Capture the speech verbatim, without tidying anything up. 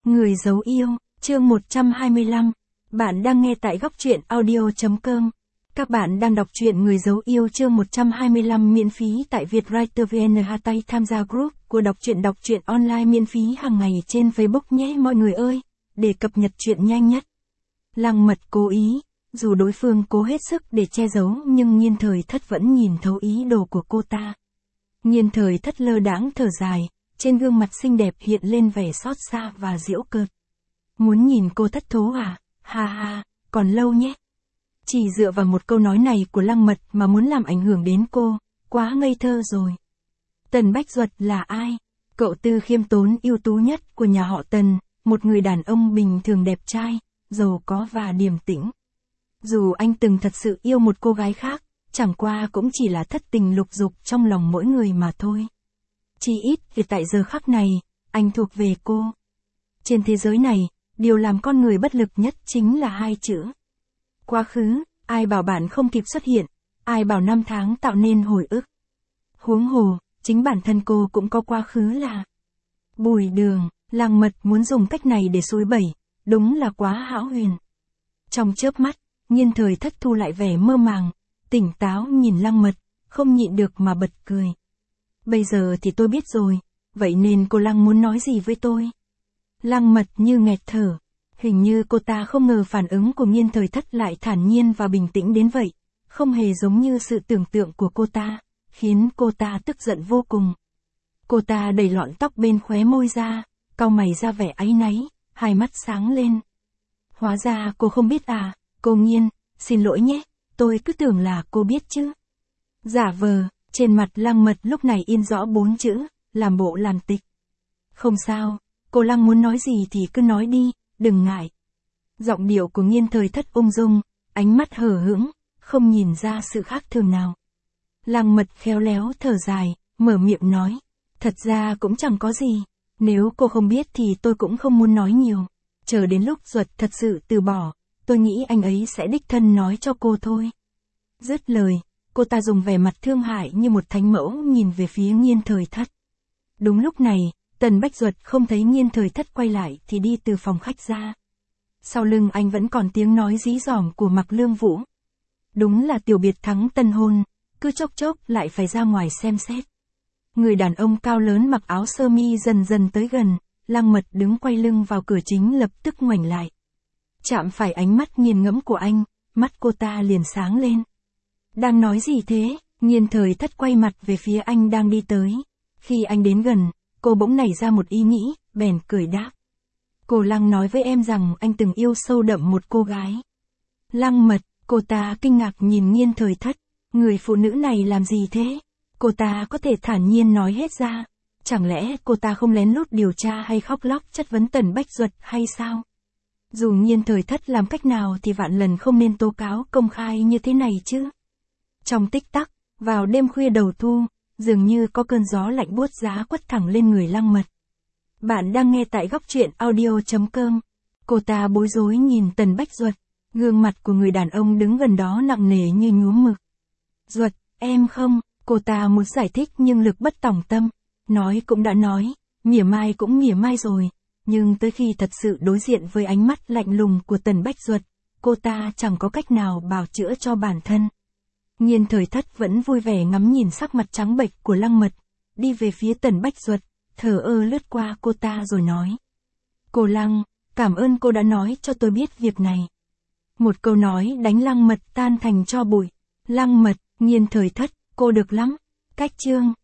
Người giấu yêu, chương một trăm hai mươi lăm. Bạn đang nghe tại góc truyện audio chấm com. Các bạn đang đọc truyện Người giấu yêu chương một trăm hai mươi lăm miễn phí tại Vietwriter vê en. Tay tham gia group của đọc truyện đọc truyện online miễn phí hàng ngày trên Facebook nhé mọi người ơi, để cập nhật truyện nhanh nhất. Lăng Mật cố ý, dù đối phương cố hết sức để che giấu nhưng Nhiên Thời Thất vẫn nhìn thấu ý đồ của cô ta. Nhiên Thời Thất lơ đãng thở dài, trên gương mặt xinh đẹp hiện lên vẻ xót xa và giễu cợt. Muốn nhìn cô thất thố à? Ha ha, còn lâu nhé. Chỉ dựa vào một câu nói này của Lăng Mật mà muốn làm ảnh hưởng đến cô, quá ngây thơ rồi. Tần Bách Duật là ai? Cậu tư khiêm tốn ưu tú nhất của nhà họ Tần, một người đàn ông bình thường đẹp trai, giàu có và điềm tĩnh. Dù anh từng thật sự yêu một cô gái khác, chẳng qua cũng chỉ là thất tình lục dục trong lòng mỗi người mà thôi. Chỉ ít vì tại giờ khắc này, anh thuộc về cô. Trên thế giới này, điều làm con người bất lực nhất chính là hai chữ. Quá khứ, ai bảo bạn không kịp xuất hiện, ai bảo năm tháng tạo nên hồi ức. Huống hồ, chính bản thân cô cũng có quá khứ là Bùi Đường. Lăng Mật muốn dùng cách này để xối bẩy, đúng là quá hão huyền. Trong chớp mắt, Nhiên Thời Thất thu lại vẻ mơ màng, tỉnh táo nhìn Lăng Mật, không nhịn được mà bật cười. Bây giờ thì tôi biết rồi, vậy nên cô Lăng muốn nói gì với tôi? Lăng Mật như nghẹt thở, hình như cô ta không ngờ phản ứng của Nhiên Thời Thất lại thản nhiên và bình tĩnh đến vậy, không hề giống như sự tưởng tượng của cô ta, khiến cô ta tức giận vô cùng. Cô ta đẩy lọn tóc bên khóe môi ra, cau mày ra vẻ áy náy, hai mắt sáng lên. Hóa ra cô không biết à, cô Nhiên, xin lỗi nhé, tôi cứ tưởng là cô biết chứ. Giả vờ. Trên mặt Lăng Mật lúc này in rõ bốn chữ, làm bộ làm tịch. Không sao, cô Lăng muốn nói gì thì cứ nói đi, đừng ngại. Giọng điệu của Nhiên Thời Thất ung dung, ánh mắt hờ hững, không nhìn ra sự khác thường nào. Lăng Mật khéo léo thở dài, mở miệng nói. Thật ra cũng chẳng có gì, nếu cô không biết thì tôi cũng không muốn nói nhiều. Chờ đến lúc Duật thật sự từ bỏ, tôi nghĩ anh ấy sẽ đích thân nói cho cô thôi. Dứt lời. Cô ta dùng vẻ mặt thương hại như một thánh mẫu nhìn về phía Nhiên Thời Thất. Đúng lúc này, Tần Bách Duật không thấy Nhiên Thời Thất quay lại thì đi từ phòng khách ra. Sau lưng anh vẫn còn tiếng nói dí dỏm của Mạc Lương Vũ. Đúng là tiểu biệt thắng tân hôn, cứ chốc chốc lại phải ra ngoài xem xét. Người đàn ông cao lớn mặc áo sơ mi dần dần tới gần, Lăng Mật đứng quay lưng vào cửa chính lập tức ngoảnh lại. Chạm phải ánh mắt nghiền ngẫm của anh, mắt cô ta liền sáng lên. Đang nói gì thế? Nhiên Thời Thất quay mặt về phía anh đang đi tới. Khi anh đến gần, cô bỗng nảy ra một ý nghĩ, bèn cười đáp. Cô Lăng nói với em rằng anh từng yêu sâu đậm một cô gái. Lăng Mật, cô ta kinh ngạc nhìn Nhiên Thời Thất. Người phụ nữ này làm gì thế? Cô ta có thể thản nhiên nói hết ra. Chẳng lẽ cô ta không lén lút điều tra hay khóc lóc chất vấn Tần Bách Duật hay sao? Dù Nhiên Thời Thất làm cách nào thì vạn lần không nên tố cáo công khai như thế này chứ. Trong tích tắc, vào đêm khuya đầu thu, dường như có cơn gió lạnh buốt giá quất thẳng lên người Lăng Mật. Bạn đang nghe tại góc truyện audio chấm com. Cô ta bối rối nhìn Tần Bách Duật, gương mặt của người đàn ông đứng gần đó nặng nề như nhuốm mực. Duật, em không, cô ta muốn giải thích nhưng lực bất tòng tâm, nói cũng đã nói, mỉa mai cũng mỉa mai rồi, nhưng tới khi thật sự đối diện với ánh mắt lạnh lùng của Tần Bách Duật, cô ta chẳng có cách nào bào chữa cho bản thân. Nhiên Thời Thất vẫn vui vẻ ngắm nhìn sắc mặt trắng bệch của Lăng Mật, đi về phía Tần Bách Duật, thờ ơ lướt qua cô ta rồi nói. Cô Lăng, cảm ơn cô đã nói cho tôi biết việc này. Một câu nói đánh Lăng Mật tan thành tro bụi. Lăng Mật, Nhiên Thời Thất, cô được lắm. Cách chương.